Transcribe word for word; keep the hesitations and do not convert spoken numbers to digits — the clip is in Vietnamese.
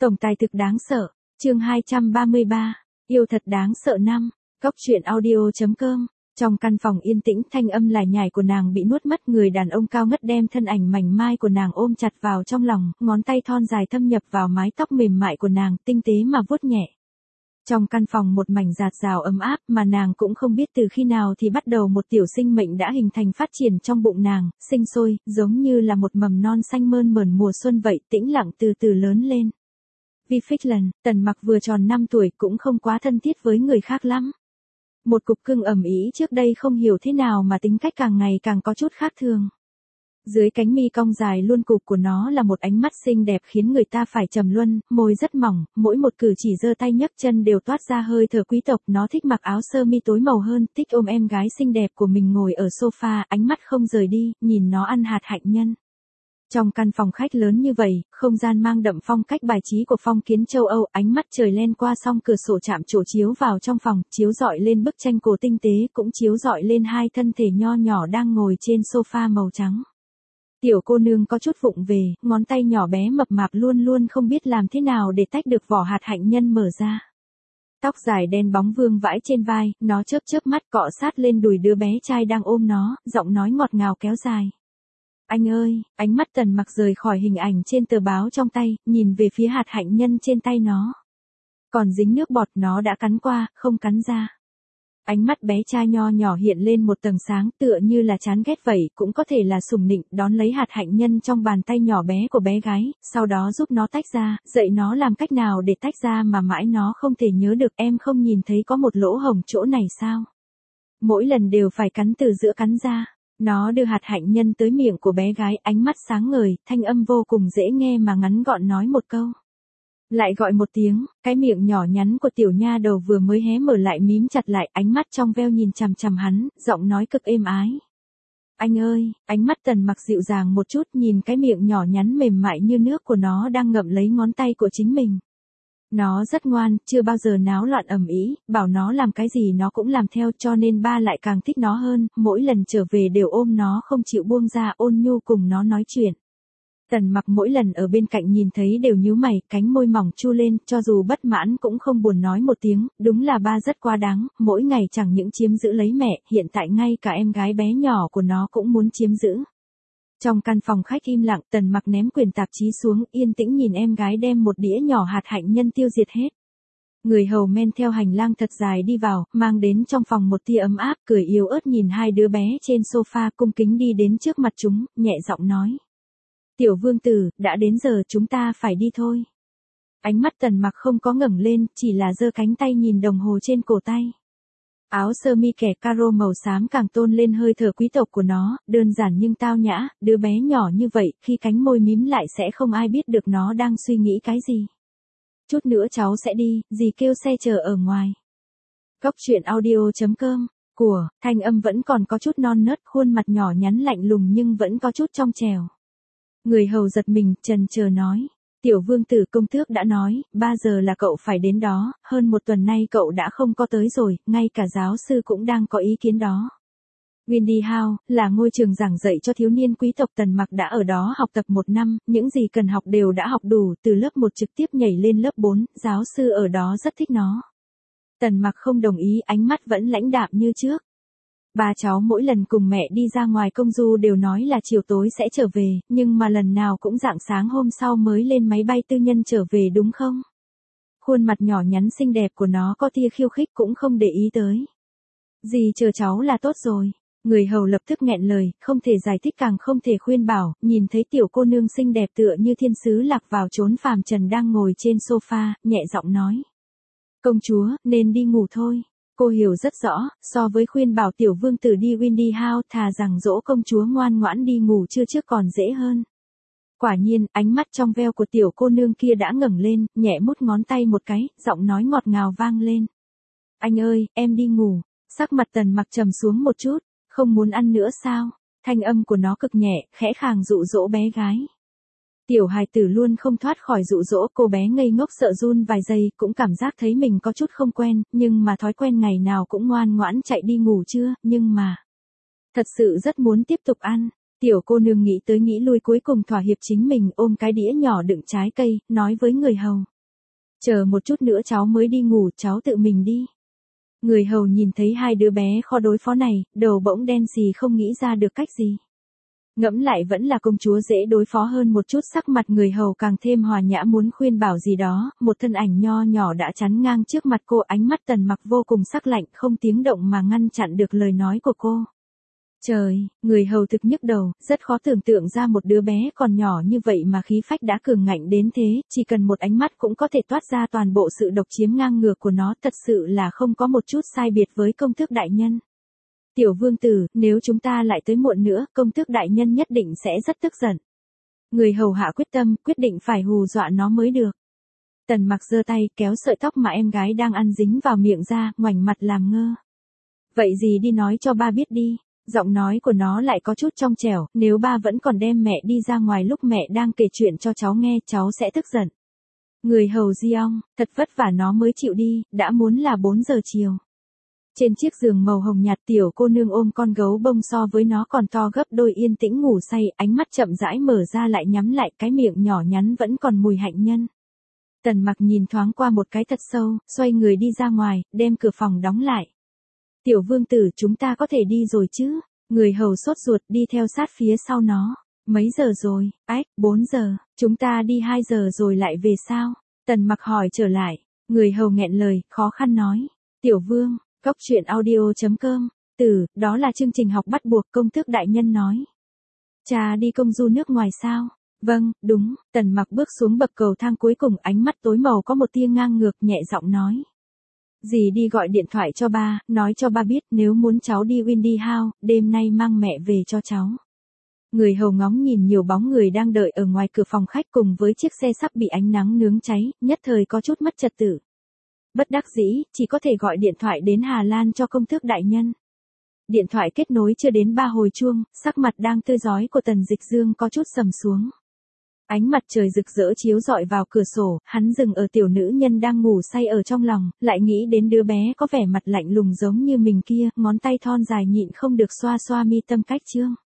Tổng tài thực đáng sợ, chương hai trăm ba mươi ba, yêu thật đáng sợ năm, Cốc truyện audio chấm com. Trong căn phòng yên tĩnh, thanh âm lải nhải của nàng bị nuốt mất, người đàn ông cao ngất đem thân ảnh mảnh mai của nàng ôm chặt vào trong lòng, ngón tay thon dài thâm nhập vào mái tóc mềm mại của nàng, tinh tế mà vuốt nhẹ. Trong căn phòng một mảnh rạt rào ấm áp, mà nàng cũng không biết từ khi nào thì bắt đầu một tiểu sinh mệnh đã hình thành phát triển trong bụng nàng, sinh sôi, giống như là một mầm non xanh mơn mởn mùa xuân vậy, tĩnh lặng từ từ lớn lên. Vi Phích Tần Mặc vừa tròn năm tuổi, cũng không quá thân thiết với người khác lắm. Một cục cưng ẩm ý trước đây không hiểu thế nào mà tính cách càng ngày càng có chút khác thường. Dưới cánh mi cong dài luôn cụp của nó là một ánh mắt xinh đẹp khiến người ta phải trầm luân, môi rất mỏng, mỗi một cử chỉ giơ tay nhấc chân đều toát ra hơi thở quý tộc. Nó thích mặc áo sơ mi tối màu hơn, thích ôm em gái xinh đẹp của mình ngồi ở sofa, ánh mắt không rời đi, nhìn nó ăn hạt hạnh nhân. Trong căn phòng khách lớn như vậy, không gian mang đậm phong cách bài trí của phong kiến châu Âu, ánh mắt trời len qua song cửa sổ chạm trổ chiếu vào trong phòng, chiếu rọi lên bức tranh cổ tinh tế, cũng chiếu rọi lên hai thân thể nho nhỏ đang ngồi trên sofa màu trắng. Tiểu cô nương có chút vụng về, ngón tay nhỏ bé mập mạp luôn luôn không biết làm thế nào để tách được vỏ hạt hạnh nhân mở ra. Tóc dài đen bóng vương vãi trên vai, nó chớp chớp mắt cọ sát lên đùi đứa bé trai đang ôm nó, giọng nói ngọt ngào kéo dài. Anh ơi, ánh mắt Tần Mặc rời khỏi hình ảnh trên tờ báo trong tay, nhìn về phía hạt hạnh nhân trên tay nó. Còn dính nước bọt, nó đã cắn qua, không cắn ra. Ánh mắt bé trai nho nhỏ hiện lên một tầng sáng, tựa như là chán ghét vậy, cũng có thể là sủng nịnh, đón lấy hạt hạnh nhân trong bàn tay nhỏ bé của bé gái, sau đó giúp nó tách ra, dạy nó làm cách nào để tách ra mà mãi nó không thể nhớ được. Em không nhìn thấy có một lỗ hổng chỗ này sao? Mỗi lần đều phải cắn từ giữa cắn ra. Nó đưa hạt hạnh nhân tới miệng của bé gái, ánh mắt sáng ngời, thanh âm vô cùng dễ nghe mà ngắn gọn nói một câu. Lại gọi một tiếng, cái miệng nhỏ nhắn của tiểu nha đầu vừa mới hé mở lại mím chặt lại, ánh mắt trong veo nhìn chằm chằm hắn, giọng nói cực êm ái. Anh ơi, ánh mắt Tần Mặc dịu dàng một chút, nhìn cái miệng nhỏ nhắn mềm mại như nước của nó đang ngậm lấy ngón tay của chính mình. Nó rất ngoan, chưa bao giờ náo loạn ầm ĩ, bảo nó làm cái gì nó cũng làm theo, cho nên ba lại càng thích nó hơn, mỗi lần trở về đều ôm nó không chịu buông ra, ôn nhu cùng nó nói chuyện. Tần Mặc mỗi lần ở bên cạnh nhìn thấy đều nhíu mày, cánh môi mỏng chu lên, cho dù bất mãn cũng không buồn nói một tiếng, đúng là ba rất quá đáng, mỗi ngày chẳng những chiếm giữ lấy mẹ, hiện tại ngay cả em gái bé nhỏ của nó cũng muốn chiếm giữ. Trong căn phòng khách im lặng, Tần Mặc ném quyển tạp chí xuống, yên tĩnh nhìn em gái đem một đĩa nhỏ hạt hạnh nhân tiêu diệt hết. Người hầu men theo hành lang thật dài đi vào, mang đến trong phòng một tia ấm áp, cười yếu ớt nhìn hai đứa bé trên sofa, cung kính đi đến trước mặt chúng, nhẹ giọng nói. Tiểu vương tử, đã đến giờ chúng ta phải đi thôi. Ánh mắt Tần Mặc không có ngẩng lên, chỉ là giơ cánh tay nhìn đồng hồ trên cổ tay. Áo sơ mi kẻ caro màu xám càng tôn lên hơi thở quý tộc của nó, đơn giản nhưng tao nhã, đứa bé nhỏ như vậy, khi cánh môi mím lại sẽ không ai biết được nó đang suy nghĩ cái gì. Chút nữa cháu sẽ đi, dì kêu xe chờ ở ngoài. Cốc truyện audio chấm com, của, thanh âm vẫn còn có chút non nớt, khuôn mặt nhỏ nhắn lạnh lùng nhưng vẫn có chút trong trẻo. Người hầu giật mình, chần chờ nói. Tiểu vương tử công tước đã nói, ba giờ là cậu phải đến đó, hơn một tuần nay cậu đã không có tới rồi, ngay cả giáo sư cũng đang có ý kiến đó. Windy House, là ngôi trường giảng dạy cho thiếu niên quý tộc. Tần Mặc đã ở đó học tập một năm, những gì cần học đều đã học đủ, từ lớp một trực tiếp nhảy lên lớp bốn, giáo sư ở đó rất thích nó. Tần Mặc không đồng ý, ánh mắt vẫn lãnh đạm như trước. Ba cháu mỗi lần cùng mẹ đi ra ngoài công du đều nói là chiều tối sẽ trở về, nhưng mà lần nào cũng rạng sáng hôm sau mới lên máy bay tư nhân trở về đúng không? Khuôn mặt nhỏ nhắn xinh đẹp của nó có tia khiêu khích cũng không để ý tới. Dì chờ cháu là tốt rồi. Người hầu lập tức nghẹn lời, không thể giải thích càng không thể khuyên bảo, nhìn thấy tiểu cô nương xinh đẹp tựa như thiên sứ lạc vào chốn phàm trần đang ngồi trên sofa, nhẹ giọng nói. Công chúa, nên đi ngủ thôi. Cô hiểu rất rõ, so với khuyên bảo tiểu vương tử đi Windy House, thà rằng dỗ công chúa ngoan ngoãn đi ngủ trưa trước còn dễ hơn. Quả nhiên, ánh mắt trong veo của tiểu cô nương kia đã ngẩng lên, nhẹ mút ngón tay một cái, giọng nói ngọt ngào vang lên. Anh ơi, em đi ngủ. Sắc mặt Tần Mặc trầm xuống một chút, không muốn ăn nữa sao? Thanh âm của nó cực nhẹ, khẽ khàng dụ dỗ bé gái. Tiểu hài tử luôn không thoát khỏi dụ dỗ, cô bé ngây ngốc sợ run vài giây, cũng cảm giác thấy mình có chút không quen, nhưng mà thói quen ngày nào cũng ngoan ngoãn chạy đi ngủ trưa, nhưng mà thật sự rất muốn tiếp tục ăn. Tiểu cô nương nghĩ tới nghĩ lui cuối cùng thỏa hiệp chính mình, ôm cái đĩa nhỏ đựng trái cây, nói với người hầu. Chờ một chút nữa cháu mới đi ngủ, cháu tự mình đi. Người hầu nhìn thấy hai đứa bé khó đối phó này, đầu bỗng đen xì không nghĩ ra được cách gì. Ngẫm lại vẫn là công chúa dễ đối phó hơn một chút, sắc mặt người hầu càng thêm hòa nhã muốn khuyên bảo gì đó, một thân ảnh nho nhỏ đã chắn ngang trước mặt cô, ánh mắt Tần Mặc vô cùng sắc lạnh, không tiếng động mà ngăn chặn được lời nói của cô. Trời, người hầu thực nhức đầu, rất khó tưởng tượng ra một đứa bé còn nhỏ như vậy mà khí phách đã cường ngạnh đến thế, chỉ cần một ánh mắt cũng có thể toát ra toàn bộ sự độc chiếm ngang ngược của nó, thật sự là không có một chút sai biệt với công tước đại nhân. Tiểu vương tử, nếu chúng ta lại tới muộn nữa, công tước đại nhân nhất định sẽ rất tức giận. Người hầu hạ quyết tâm, quyết định phải hù dọa nó mới được. Tần Mặc giơ tay kéo sợi tóc mà em gái đang ăn dính vào miệng ra, ngoảnh mặt làm ngơ. Vậy gì đi nói cho ba biết đi. Giọng nói của nó lại có chút trong trẻo, nếu ba vẫn còn đem mẹ đi ra ngoài lúc mẹ đang kể chuyện cho cháu nghe, cháu sẽ tức giận. Người hầu Giong, thật vất vả nó mới chịu đi, đã muốn là bốn giờ chiều. Trên chiếc giường màu hồng nhạt, tiểu cô nương ôm con gấu bông so với nó còn to gấp đôi yên tĩnh ngủ say, ánh mắt chậm rãi mở ra lại nhắm lại, cái miệng nhỏ nhắn vẫn còn mùi hạnh nhân. Tần Mặc nhìn thoáng qua một cái thật sâu, xoay người đi ra ngoài, đem cửa phòng đóng lại. Tiểu vương tử, chúng ta có thể đi rồi chứ? Người hầu sốt ruột đi theo sát phía sau nó. Mấy giờ rồi? Ách, bốn giờ, chúng ta đi hai giờ rồi lại về sao? Tần Mặc hỏi trở lại. Người hầu nghẹn lời, khó khăn nói. Tiểu vương, cốc truyện audio chấm com, tử, đó là chương trình học bắt buộc, công tước đại nhân nói. Cha đi công du nước ngoài sao? Vâng, đúng. Tần Mặc bước xuống bậc cầu thang cuối cùng, ánh mắt tối màu có một tia ngang ngược, nhẹ giọng nói. Dì đi gọi điện thoại cho ba, nói cho ba biết nếu muốn cháu đi Windy House, đêm nay mang mẹ về cho cháu. Người hầu ngóng nhìn nhiều bóng người đang đợi ở ngoài cửa phòng khách cùng với chiếc xe sắp bị ánh nắng nướng cháy, nhất thời có chút mất trật tự. Bất đắc dĩ, chỉ có thể gọi điện thoại đến Hà Lan cho công tước đại nhân. Điện thoại kết nối chưa đến ba hồi chuông, sắc mặt đang tươi rói của Tần Dịch Dương có chút sầm xuống. Ánh mặt trời rực rỡ chiếu rọi vào cửa sổ, hắn dừng ở tiểu nữ nhân đang ngủ say ở trong lòng, lại nghĩ đến đứa bé có vẻ mặt lạnh lùng giống như mình kia, ngón tay thon dài nhịn không được xoa xoa mi tâm cách trương.